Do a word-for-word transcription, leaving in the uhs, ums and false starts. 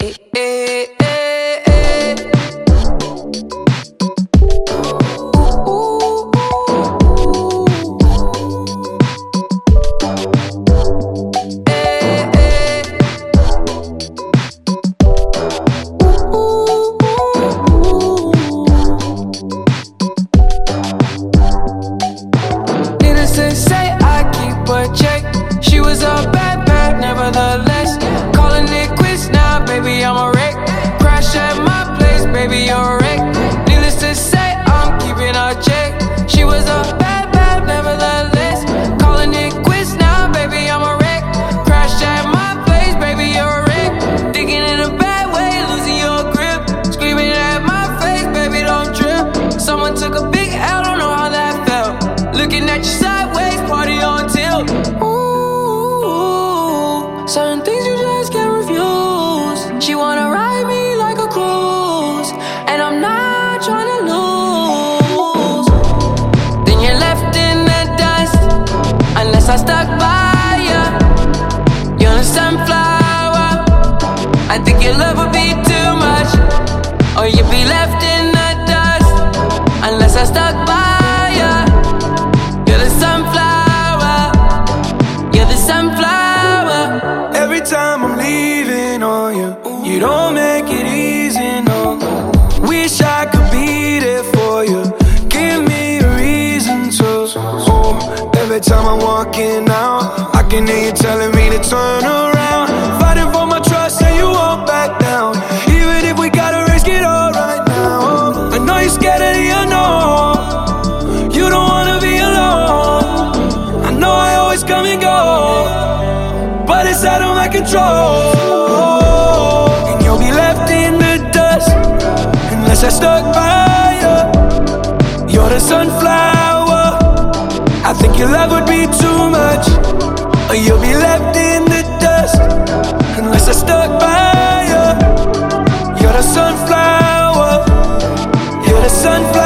Eh, eh, eh, eh. Ooh, ooh, ooh. Eh, eh. Ooh, ooh, ooh. Needless to say, I keep a check. She was a bad, bad, nevertheless. Calling it quits now, baby, I'm a wreck. Crash at my place, baby, you're a wreck. Needless to say, I'm keeping a check. She was a bad, bad, nevertheless. Calling it quits now, baby, I'm a wreck. Crash at my place, baby, you're a wreck. Thinking in a bad way, losing your grip. Screaming at my face, baby, don't trip. Someone took a big L, don't know how that felt. Looking at you sideways, party on tilt. Ooh, certain things you just can't refuse. She wanna ride me like a cruise, and I'm not trying to lose. Then you're left in the dust, unless I stuck by ya. You're a sunflower. I think your love would be too much, or you'd be left in the dust, unless I stuck by ya. You're the sunflower. You're the sunflower. Every time I'm leaving on you, you don't make it easy, no. Wish I could be there for you. Give me a reason to. Oh, every time I'm walking out, I can hear you telling me to turn around. Fighting for my trust and you won't back down. Even if we gotta risk it all right now. I know you're scared of the unknown. You don't wanna be alone. I know I always come and go, but it's out of my control. And you'll be left in the dust, unless I stuck by you. You're the sunflower. I think your love would be too much, or you'll be left in the dust, unless I stuck by you. You're the sunflower. You're the sunflower.